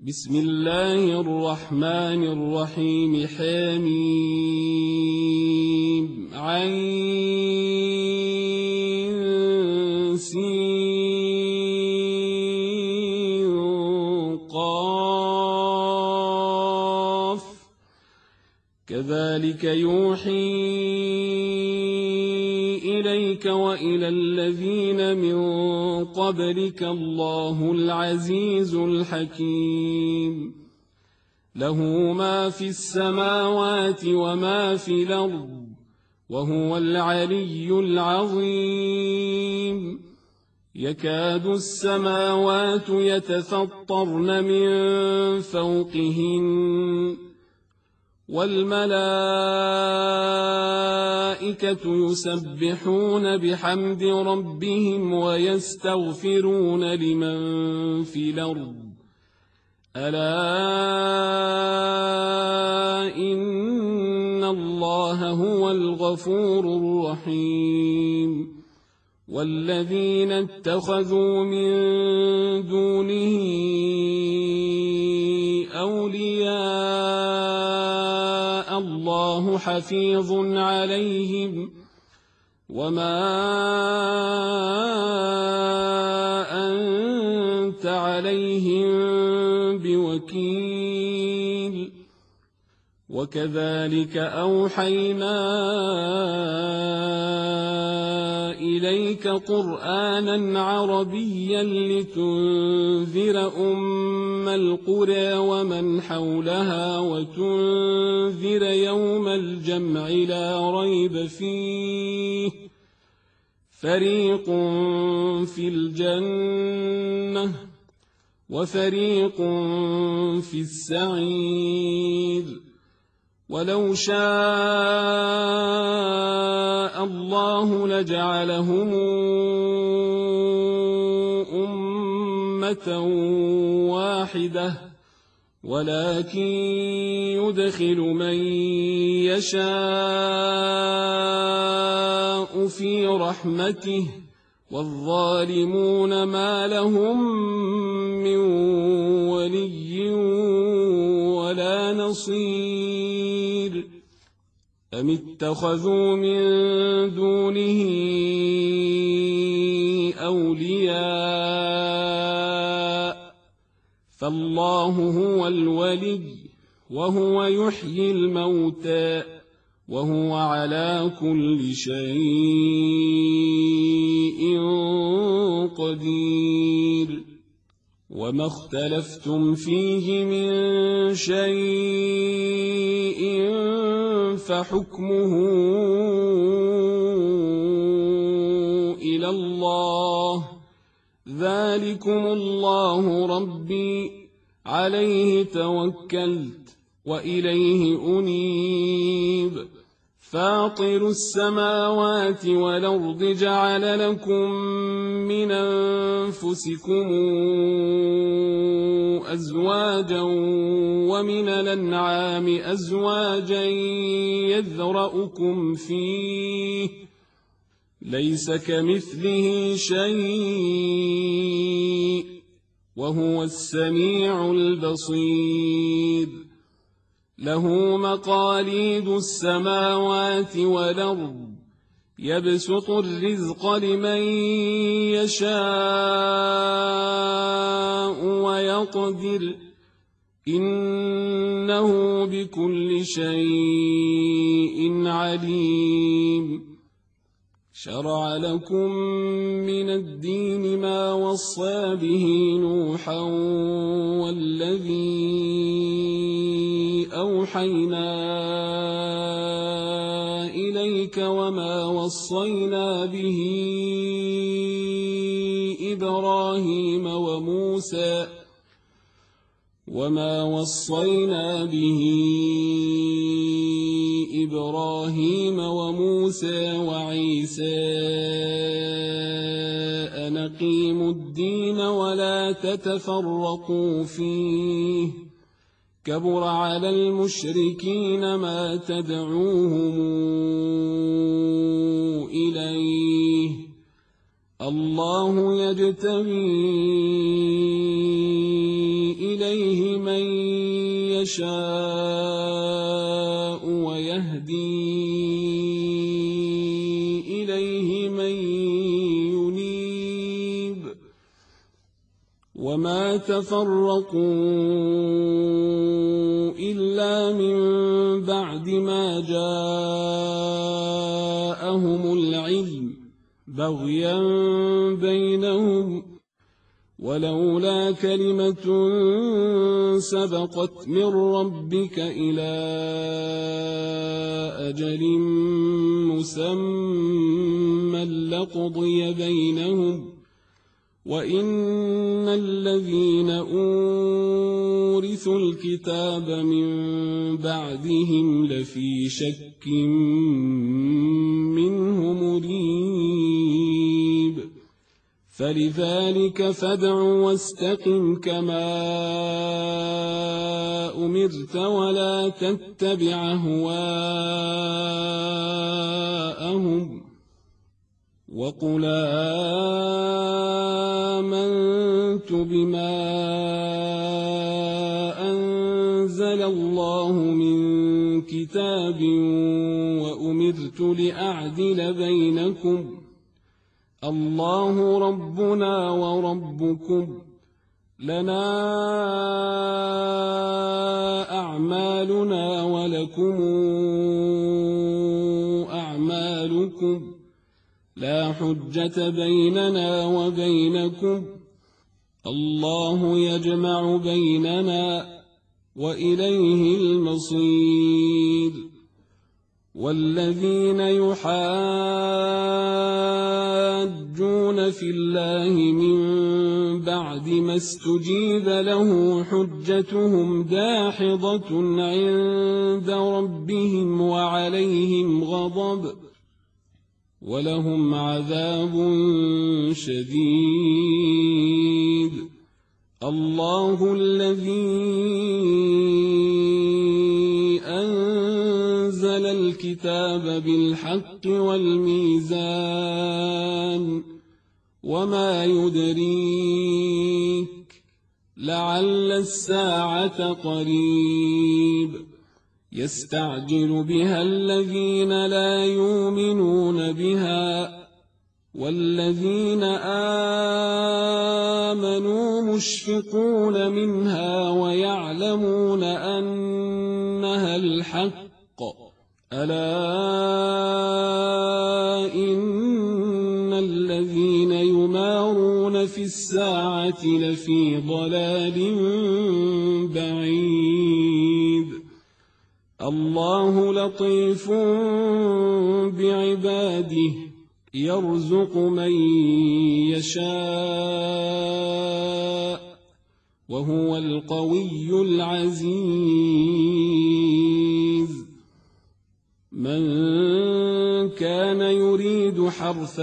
بسم الله الرحمن الرحيم حميم عين سين قاف كذلك يوحي إليك وإلى الذين من قبلك الله العزيز الحكيم له ما في السماوات وما في الأرض وهو العلي العظيم يكاد السماوات يتفطرن من فوقهن والملائكة يسبحون بحمد ربهم ويستغفرون لمن في الأرض ألا إن الله هو الغفور الرحيم والذين اتخذوا من دونه أولياء الله حفيظ عليهم وما أنت عليهم بوكيل وكذلك أوحينا إليك قرآنا عربيا لتنذر أم القرى ومن حولها وتنذر يوم الجمع لا ريب فيه فريق في الجنة وفريق في السعير ولو شاء الله لجعلهم أمة واحدة ولكن يدخل من يشاء في رحمته والظالمون ما لهم من ولي ولا نصير أم اتخذوا من دونه أولياء فالله هو الولي وهو يحيي الموتى وهو على كل شيء قدير وما اختلفتم فيه من شيء فحكمه إلى الله ذلكم الله ربي عليه توكلت وإليه أنيب فاطر السماوات والأرض جعل لكم من أنفسكم أزواجا ومن الأنعام أزواجا يذرأكم فيه ليس كمثله شيء وهو السميع البصير له مقاليد السماوات والأرض يبسط الرزق لمن يشاء ويقدر إنه بكل شيء عليم شرع لكم من الدين ما وصى به نوحا والذي أوحينا إليك وما وصينا به إبراهيم وموسى وعيسى أن أقيموا الدين ولا تتفرقوا فيه كبر على المشركين ما تدعوهم إليه الله يجتبي إليه من يشاء ويهدي إليه من ينيب وما تفرقوا إلا من بعد ما جاءهم العلم بغيا بينهم ولولا كلمة سبقت من ربك إلى أجل مسمى لقضي بينهم وإن الذين أورثوا الكتاب من بعدهم لفي شك منه مريب فلذلك فادع واستقم كما أمرت ولا تتبع أهواءهم وقل آمنت بما أنزل الله من كتاب وأمرت لأعدل بينكم الله ربنا وربكم لنا أعمالنا ولكم أعمالكم لا حجة بيننا وبينكم الله يجمع بيننا وإليه المصير والذين يحاجون في الله من بعد ما استجيب له حجتهم داحضة عند ربهم وعليهم غضب ولهم عذاب شديد الله الذي أنزل الكتاب بالحق والميزان وما يدريك لعل الساعة قريب يستعجل بها الذين لا يؤمنون بها والذين آمنوا مشفقون منها ويعلمون أنها الحق ألا إن الذين يمارون في الساعة لفي ضلال بعيد الله لطيف بعباده يرزق من يشاء وهو القوي العزيز من كان يريد حرث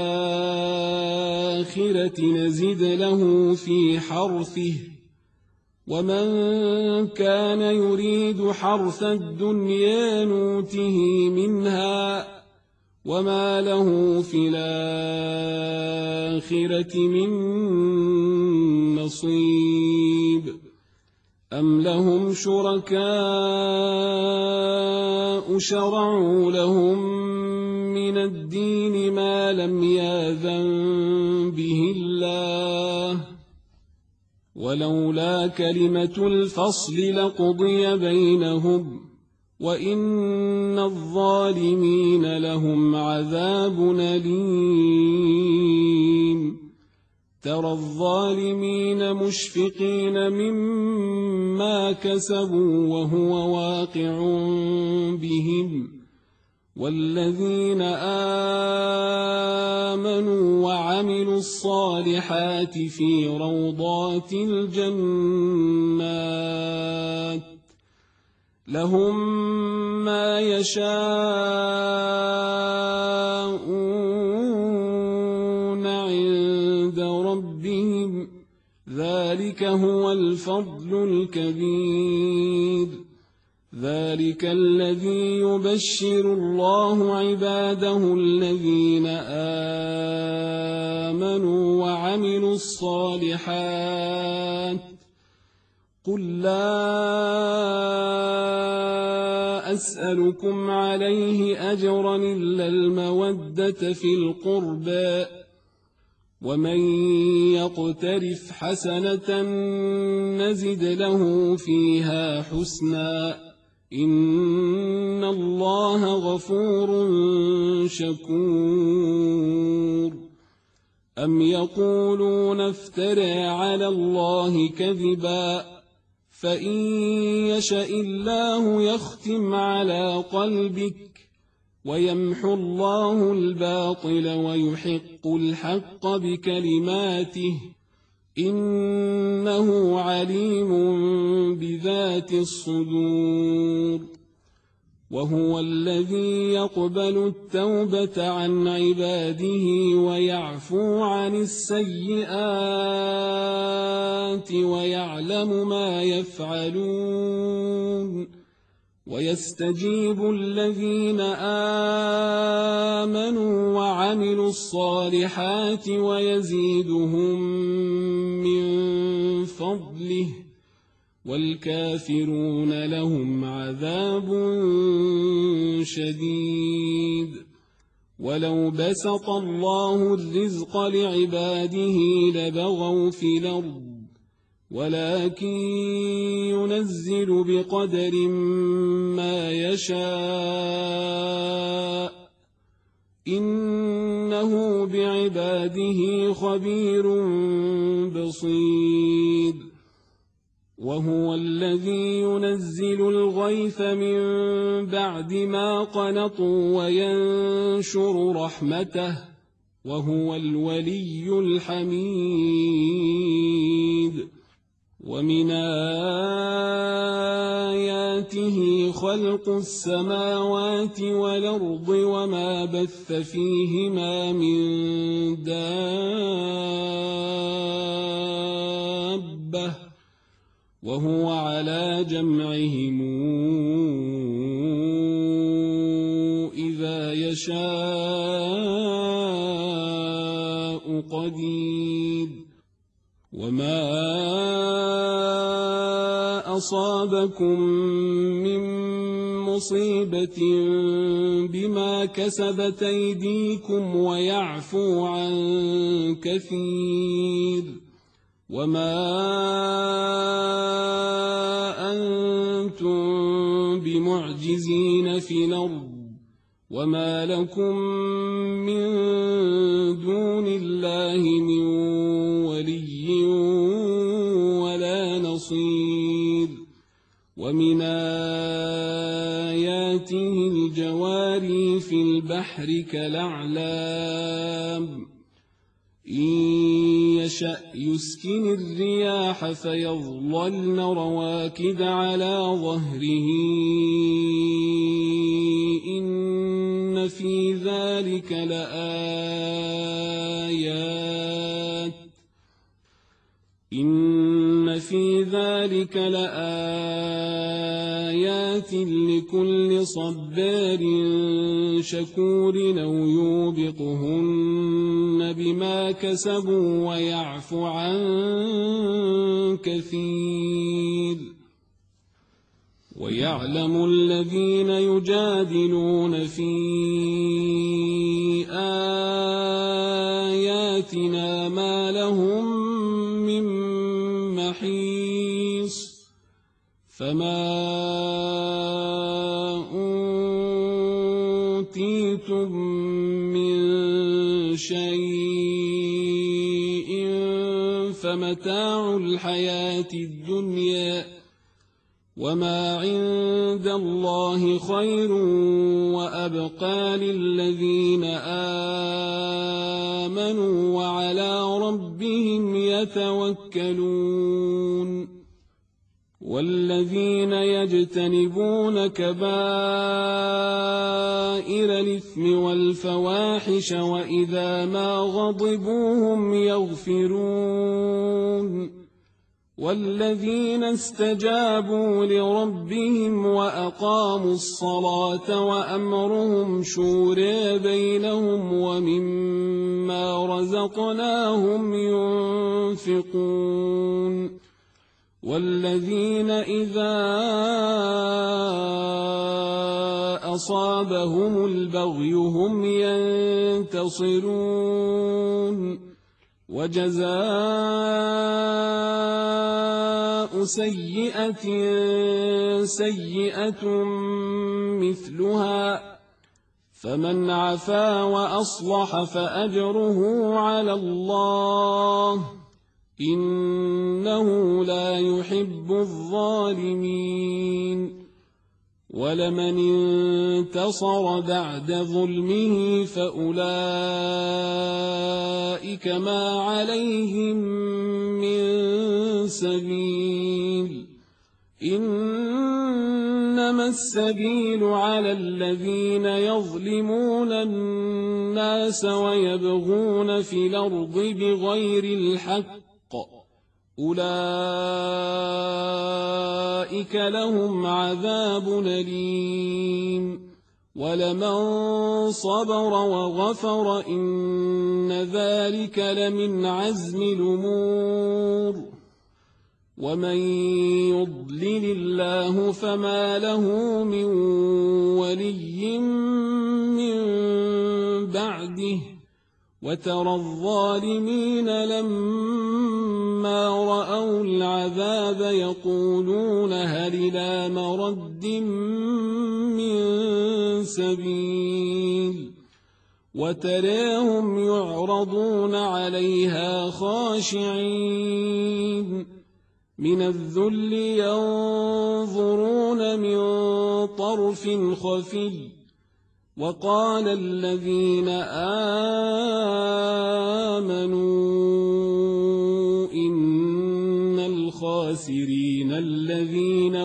الآخرة نزد له في حرثه ومن كان يريد حرث الدنيا نوته منها وما له في الآخرة من نصيب أم لهم شركاء شرعوا لهم من الدين ما لم يأذن به الله ولولا كلمة الفصل لقضي بينهم وإن الظالمين لهم عذاب أليم ترى الظالمين مشفقين مما كسبوا وهو واقع بهم والذين آمنوا وعملوا الصالحات في روضات الجنات لهم ما يشاءون عند ربهم ذلك هو الفضل الكبير ذلك الذي يبشر الله عباده الذين آمنوا وعملوا الصالحات قل لا أسألكم عليه أجرا إلا المودة في القربى ومن يقترف حسنة نزد له فيها حسنا إن الله غفور شكور أم يقولون افترى على الله كذبا فإن يشأ الله يختم على قلبك ويمحو الله الباطل ويحق الحق بكلماته إنه عليم بذات الصدور وهو الذي يقبل التوبة عن عباده ويعفو عن السيئات ويعلم ما يفعلون ويستجيب الذين آمنوا وعملوا الصالحات ويزيدهم من فضله والكافرون لهم عذاب شديد ولو بسط الله الرزق لعباده لبغوا في الأرض ولكن ينزل بقدر ما يشاء إنه بعباده خبير بصير وهو الذي ينزل الغيث من بعد ما قنطوا وينشر رحمته وهو الولي الحميد ومن آياته خلق السماوات والأرض وما بث فيهما من دابة وهو على جمعهم إذا يشاء قدير وما أصابكم من مصيبة بما كسبت أيديكم ويعفو عن كثير وما أنتم بمعجزين في الأرض وما لكم من دون الله من ولي ولا نصير ومن آياته الجواري في البحر كالأعلام إن يشأ يسكن الرياح فيظللن رواكد على ظهره إن في ذلك لآيات لكل صبار شكور أو يوبقهن بما كسبوا ويعفو عن كثير ويعلم الذين يجادلون في آياتنا ما لهم من محيص فما أوتيتم من شيء فمتاع الحياة الدنيا وما عند الله خير وأبقى للذين آمنوا وعلى ربهم يتوكلون والذين يجتنبون كبائر الإثم والفواحش وإذا ما غضبوا هم يغفرون والذين استجابوا لربهم وأقاموا الصلاة وأمرهم شورى بينهم ومما رزقناهم ينفقون والذين إذا أصابهم البغي هم ينتصرون وجزاء سيئة سيئة مثلها فمن عفا وأصلح فأجره على الله إنه لا يحب الظالمين ولمن انتصر بعد ظلمه فأولئك ما عليهم من سبيل إنما السبيل على الذين يظلمون الناس ويبغون في الأرض بغير الحق أولئك لهم عذاب أليم ولمن صبر وغفر إن ذلك لمن عزم الأمور ومن يضلل الله فما له من ولي من بعده وترى الظالمين لما رأوا العذاب يقولون هل إلى مرد من سبيل وتراهم يعرضون عليها خاشعين من الذل ينظرون من طرف خفي وقال الذين آمنوا إن الخاسرين الذين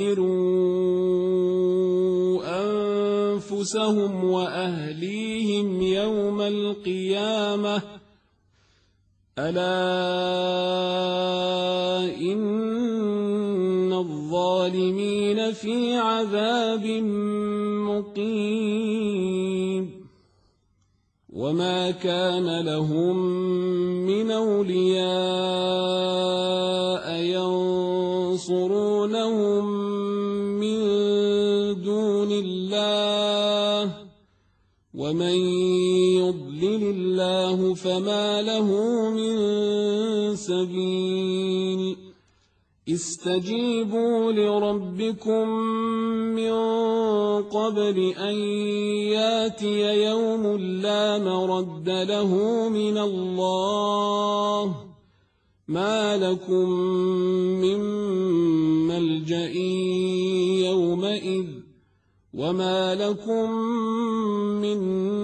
خسروا أنفسهم وأهليهم يوم القيامة ألا إن الظالمين في عذاب مقيم وما كان لهم من أولياء ينصرونهم من دون الله ومن يضلل الله فما له من سبيل استجيبوا لربكم من قبل أن ياتي يوم لا مرد له من الله ما لكم من ملجأ يومئذ وما لكم من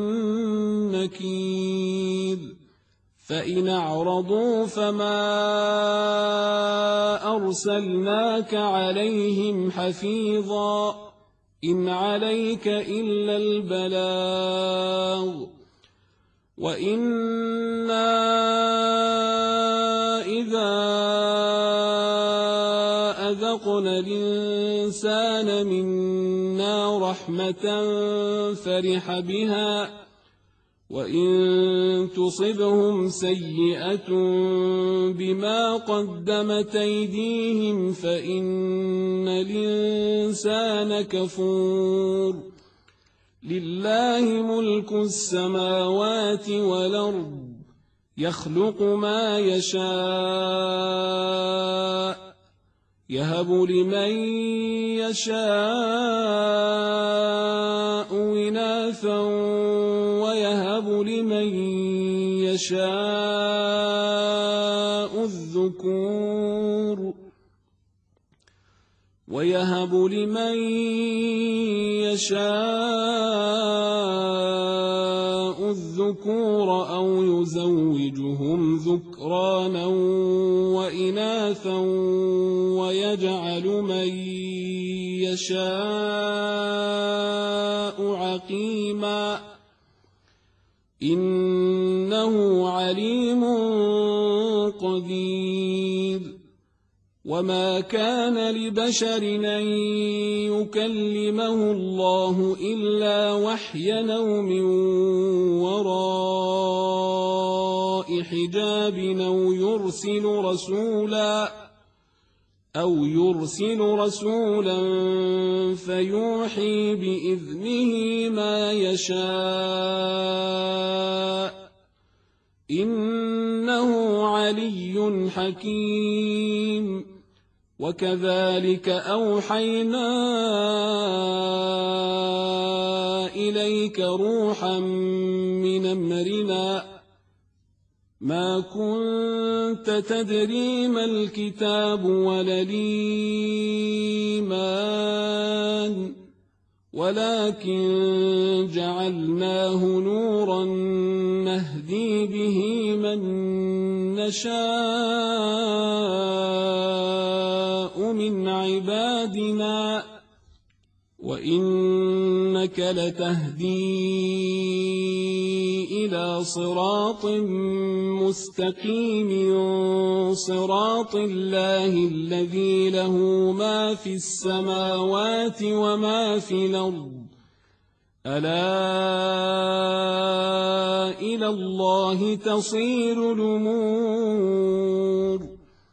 نكير فإن أعرضوا فما أرسلناك عليهم حفيظا إن عليك إلا البلاغ وإنا إذا أذقنا الإنسان منا رحمة فرح بها وإن تصبهم سيئة بما قدمت أيديهم فإن الإنسان كفور لله ملك السماوات والأرض يخلق ما يشاء يهب لمن يشاء إناثا ويهب لمن يشاء الذكور أو يزوجهم ذكرانا وإناثا ويجعل من يشاء عقيما إنه عليم قدير وما كان لبشر أن يكلمه الله إلا وحيا أو من وراء حجاب أو يرسل رسولا فيوحي بإذنه ما يشاء إنه علي حكيم وكذلك أوحينا إليك روحا من أمرنا ما كنت تدري ما الكتاب ولا الإيمان ولكن جعلناه نورا نهدي به من نشاء من عبادنا وإنك لتهدي إلى صراط مستقيم صراط الله الذي له ما في السماوات وما في الأرض ألا إلى الله تصير الأمور